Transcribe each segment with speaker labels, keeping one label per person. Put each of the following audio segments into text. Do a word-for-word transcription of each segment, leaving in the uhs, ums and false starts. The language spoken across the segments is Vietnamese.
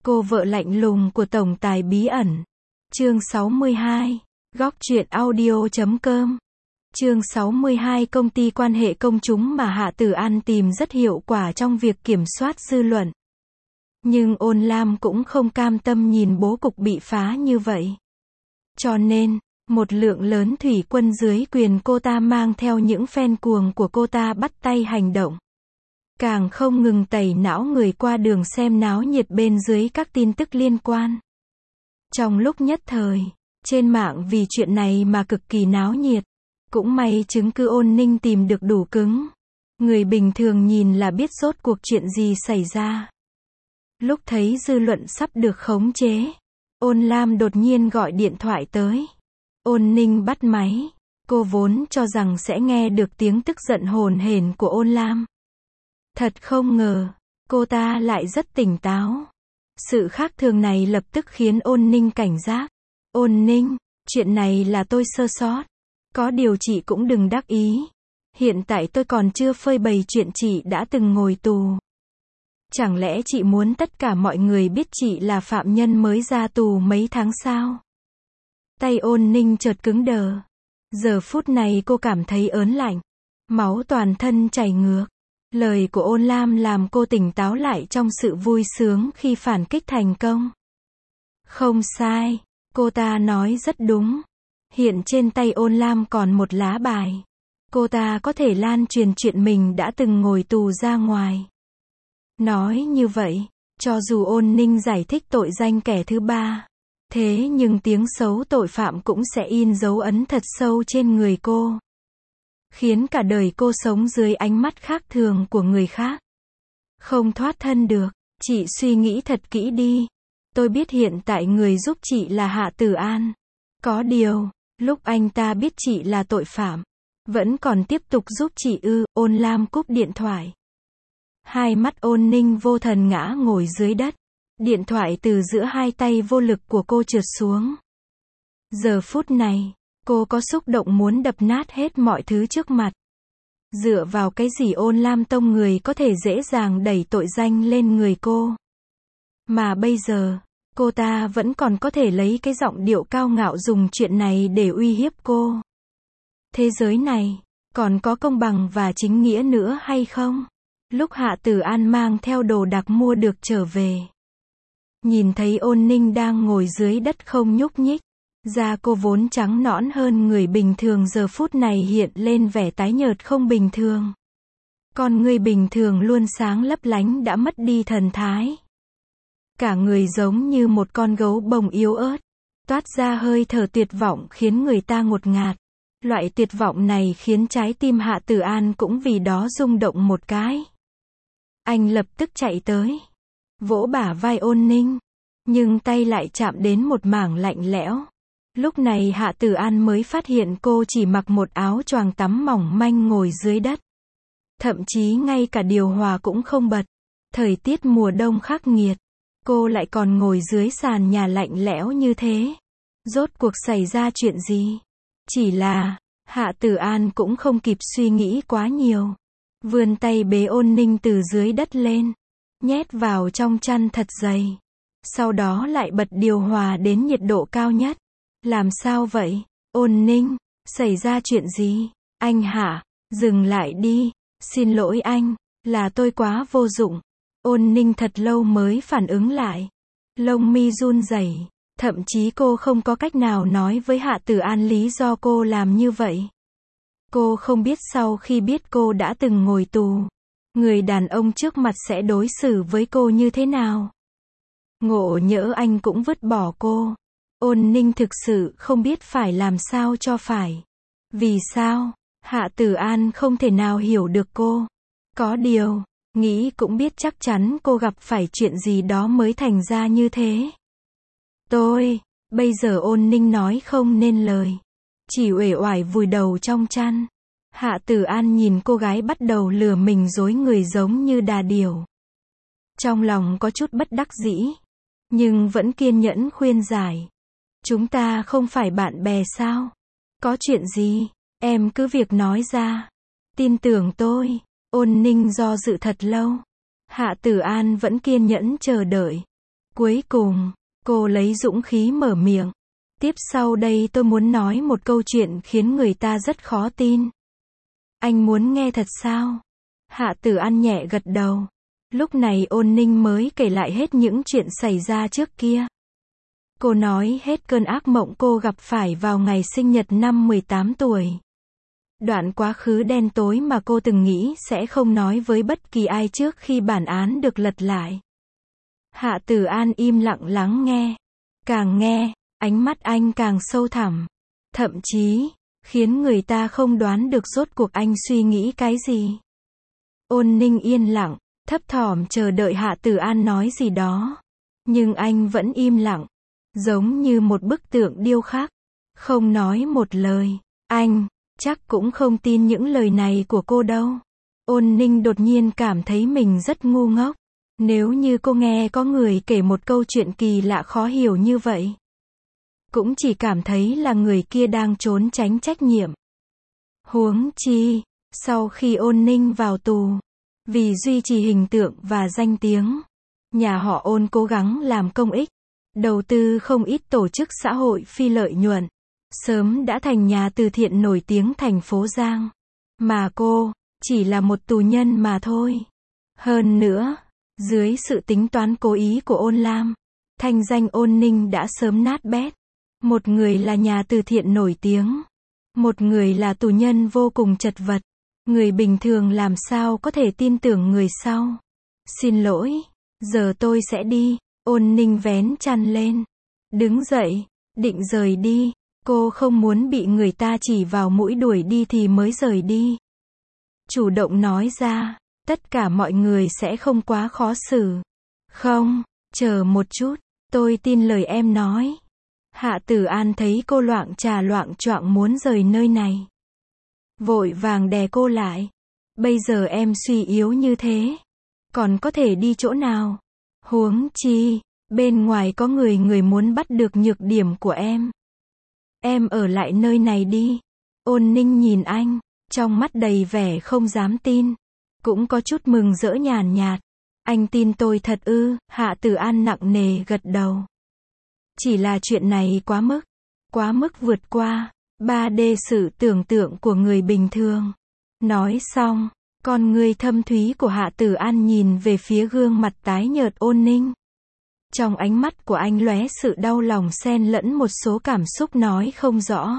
Speaker 1: Cô vợ lạnh lùng của tổng tài bí ẩn. Chương sáu mươi hai. Góc truyện audio chấm com. Chương sáu mươi hai. Công ty quan hệ công chúng mà Hạ Tử An tìm rất hiệu quả trong việc kiểm soát dư luận. Nhưng Ôn Lam cũng không cam tâm nhìn bố cục bị phá như vậy. Cho nên, một lượng lớn thủy quân dưới quyền cô ta mang theo những fan cuồng của cô ta bắt tay hành động. Càng không ngừng tẩy não người qua đường xem náo nhiệt bên dưới các tin tức liên quan. Trong lúc nhất thời, trên mạng vì chuyện này mà cực kỳ náo nhiệt. Cũng may chứng cứ Ôn Ninh tìm được đủ cứng. Người bình thường nhìn là biết rốt cuộc chuyện gì xảy ra. Lúc thấy dư luận sắp được khống chế, Ôn Lam đột nhiên gọi điện thoại tới. Ôn Ninh bắt máy. Cô vốn cho rằng sẽ nghe được tiếng tức giận hồn hển của Ôn Lam. Thật không ngờ, cô ta lại rất tỉnh táo. Sự khác thường này lập tức khiến Ôn Ninh cảnh giác. Ôn Ninh, chuyện này là tôi sơ sót. Có điều chị cũng đừng đắc ý. Hiện tại tôi còn chưa phơi bày chuyện chị đã từng ngồi tù. Chẳng lẽ chị muốn tất cả mọi người biết chị là phạm nhân mới ra tù mấy tháng sao? Tay Ôn Ninh chợt cứng đờ. Giờ phút này cô cảm thấy ớn lạnh. Máu toàn thân chảy ngược. Lời của Ôn Lam làm cô tỉnh táo lại trong sự vui sướng khi phản kích thành công. Không sai, cô ta nói rất đúng. Hiện trên tay Ôn Lam còn một lá bài. Cô ta có thể lan truyền chuyện mình đã từng ngồi tù ra ngoài. Nói như vậy, cho dù Ôn Ninh giải thích tội danh kẻ thứ ba, thế nhưng tiếng xấu tội phạm cũng sẽ in dấu ấn thật sâu trên người cô. Khiến cả đời cô sống dưới ánh mắt khác thường của người khác. Không thoát thân được, chị suy nghĩ thật kỹ đi. Tôi biết hiện tại người giúp chị là Hạ Tử An. Có điều, lúc anh ta biết chị là tội phạm, vẫn còn tiếp tục giúp chị ư? Ôn Lam cúp điện thoại. Hai mắt Ôn Ninh vô thần ngã ngồi dưới đất. Điện thoại từ giữa hai tay vô lực của cô trượt xuống. Giờ phút này, cô có xúc động muốn đập nát hết mọi thứ trước mặt. Dựa vào cái gì Ôn Lam tông người có thể dễ dàng đẩy tội danh lên người cô. Mà bây giờ, cô ta vẫn còn có thể lấy cái giọng điệu cao ngạo dùng chuyện này để uy hiếp cô. Thế giới này, còn có công bằng và chính nghĩa nữa hay không? Lúc Hạ Tử An mang theo đồ đạc mua được trở về. Nhìn thấy Ôn Ninh đang ngồi dưới đất không nhúc nhích. Da cô vốn trắng nõn hơn người bình thường giờ phút này hiện lên vẻ tái nhợt không bình thường. Con người bình thường luôn sáng lấp lánh đã mất đi thần thái. Cả người giống như một con gấu bông yếu ớt. Toát ra hơi thở tuyệt vọng khiến người ta ngột ngạt. Loại tuyệt vọng này khiến trái tim Hạ Tử An cũng vì đó rung động một cái. Anh lập tức chạy tới. Vỗ bả vai Ôn Ninh. Nhưng tay lại chạm đến một mảng lạnh lẽo. Lúc này Hạ Tử An mới phát hiện cô chỉ mặc một áo choàng tắm mỏng manh ngồi dưới đất. Thậm chí ngay cả điều hòa cũng không bật. Thời tiết mùa đông khắc nghiệt. Cô lại còn ngồi dưới sàn nhà lạnh lẽo như thế. Rốt cuộc xảy ra chuyện gì? Chỉ là, Hạ Tử An cũng không kịp suy nghĩ quá nhiều. Vươn tay bế Ôn Ninh từ dưới đất lên. Nhét vào trong chăn thật dày. Sau đó lại bật điều hòa đến nhiệt độ cao nhất. Làm sao vậy? Ôn Ninh, xảy ra chuyện gì? Anh hả? Dừng lại đi. Xin lỗi anh, là tôi quá vô dụng. Ôn Ninh thật lâu mới phản ứng lại. Lông mi run rẩy, thậm chí cô không có cách nào nói với Hạ Tử An lý do cô làm như vậy. Cô không biết sau khi biết cô đã từng ngồi tù, người đàn ông trước mặt sẽ đối xử với cô như thế nào. Ngộ nhỡ anh cũng vứt bỏ cô. Ôn Ninh thực sự không biết phải làm sao cho phải. Vì sao? Hạ Tử An không thể nào hiểu được cô. Có điều, nghĩ cũng biết chắc chắn cô gặp phải chuyện gì đó mới thành ra như thế. Tôi, bây giờ Ôn Ninh nói không nên lời. Chỉ uể oải vùi đầu trong chăn. Hạ Tử An nhìn cô gái bắt đầu lừa mình dối người giống như đà điểu. Trong lòng có chút bất đắc dĩ. Nhưng vẫn kiên nhẫn khuyên giải. Chúng ta không phải bạn bè sao? Có chuyện gì? Em cứ việc nói ra. Tin tưởng tôi. Ôn Ninh do dự thật lâu. Hạ Tử An vẫn kiên nhẫn chờ đợi. Cuối cùng, cô lấy dũng khí mở miệng. Tiếp sau đây tôi muốn nói một câu chuyện khiến người ta rất khó tin. Anh muốn nghe thật sao? Hạ Tử An nhẹ gật đầu. Lúc này Ôn Ninh mới kể lại hết những chuyện xảy ra trước kia. Cô nói hết cơn ác mộng cô gặp phải vào ngày sinh nhật năm mười tám tuổi. Đoạn quá khứ đen tối mà cô từng nghĩ sẽ không nói với bất kỳ ai trước khi bản án được lật lại. Hạ Tử An im lặng lắng nghe. Càng nghe, ánh mắt anh càng sâu thẳm. Thậm chí, khiến người ta không đoán được rốt cuộc anh suy nghĩ cái gì. Ôn Ninh yên lặng, thấp thỏm chờ đợi Hạ Tử An nói gì đó. Nhưng anh vẫn im lặng, giống như một bức tượng điêu khắc, không nói một lời. Anh, chắc cũng không tin những lời này của cô đâu. Ôn Ninh đột nhiên cảm thấy mình rất ngu ngốc. Nếu như cô nghe có người kể một câu chuyện kỳ lạ khó hiểu như vậy, cũng chỉ cảm thấy là người kia đang trốn tránh trách nhiệm. Huống chi, sau khi Ôn Ninh vào tù, vì duy trì hình tượng và danh tiếng, nhà họ Ôn cố gắng làm công ích, đầu tư không ít tổ chức xã hội phi lợi nhuận, sớm đã thành nhà từ thiện nổi tiếng thành phố Giang. Mà cô, chỉ là một tù nhân mà thôi. Hơn nữa, dưới sự tính toán cố ý của Ôn Lam, thanh danh Ôn Ninh đã sớm nát bét. Một người là nhà từ thiện nổi tiếng, một người là tù nhân vô cùng chật vật. Người bình thường làm sao có thể tin tưởng người sau. Xin lỗi, giờ tôi sẽ đi. Ôn Ninh vén chăn lên, đứng dậy, định rời đi. Cô không muốn bị người ta chỉ vào mũi đuổi đi thì mới rời đi. Chủ động nói ra, tất cả mọi người sẽ không quá khó xử. Không, chờ một chút, tôi tin lời em nói. Hạ Tử An thấy cô loạng trà loạng choạng muốn rời nơi này, vội vàng đè cô lại. Bây giờ em suy yếu như thế, còn có thể đi chỗ nào? Huống chi, bên ngoài có người người muốn bắt được nhược điểm của em. Em ở lại nơi này đi. Ôn Ninh nhìn anh, trong mắt đầy vẻ không dám tin, cũng có chút mừng rỡ nhàn nhạt. Anh tin tôi thật ư? Hạ Tử An nặng nề gật đầu. Chỉ là chuyện này quá mức, quá mức vượt qua ba D sự tưởng tượng của người bình thường. Nói xong, con người thâm thúy của Hạ Tử An nhìn về phía gương mặt tái nhợt Ôn Ninh. Trong ánh mắt của anh lóe sự đau lòng xen lẫn một số cảm xúc nói không rõ.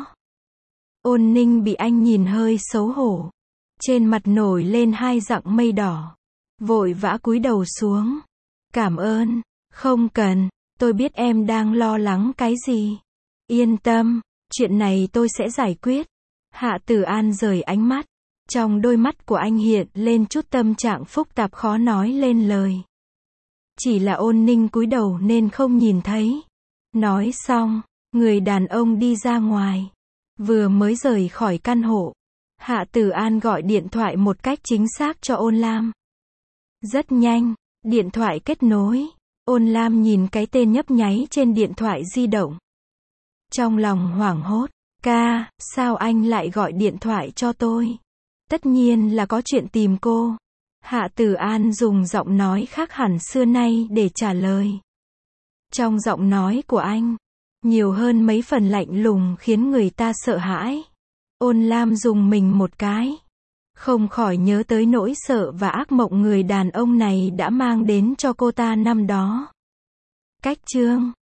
Speaker 1: Ôn Ninh bị anh nhìn hơi xấu hổ, trên mặt nổi lên hai dặng mây đỏ, vội vã cúi đầu xuống. Cảm ơn, không cần, tôi biết em đang lo lắng cái gì. Yên tâm, chuyện này tôi sẽ giải quyết. Hạ Tử An rời ánh mắt, trong đôi mắt của anh hiện lên chút tâm trạng phức tạp khó nói lên lời. Chỉ là Ôn Ninh cúi đầu nên không nhìn thấy. Nói xong, người đàn ông đi ra ngoài. Vừa mới rời khỏi căn hộ, Hạ Tử An gọi điện thoại một cách chính xác cho Ôn Lam. Rất nhanh, điện thoại kết nối. Ôn Lam nhìn cái tên nhấp nháy trên điện thoại di động, trong lòng hoảng hốt. Ca, sao anh lại gọi điện thoại cho tôi? Tất nhiên là có chuyện tìm cô. Hạ Tử An dùng giọng nói khác hẳn xưa nay để trả lời. Trong giọng nói của anh, nhiều hơn mấy phần lạnh lùng khiến người ta sợ hãi. Ôn Lam dùng mình một cái, không khỏi nhớ tới nỗi sợ và ác mộng người đàn ông này đã mang đến cho cô ta năm đó. Cách chương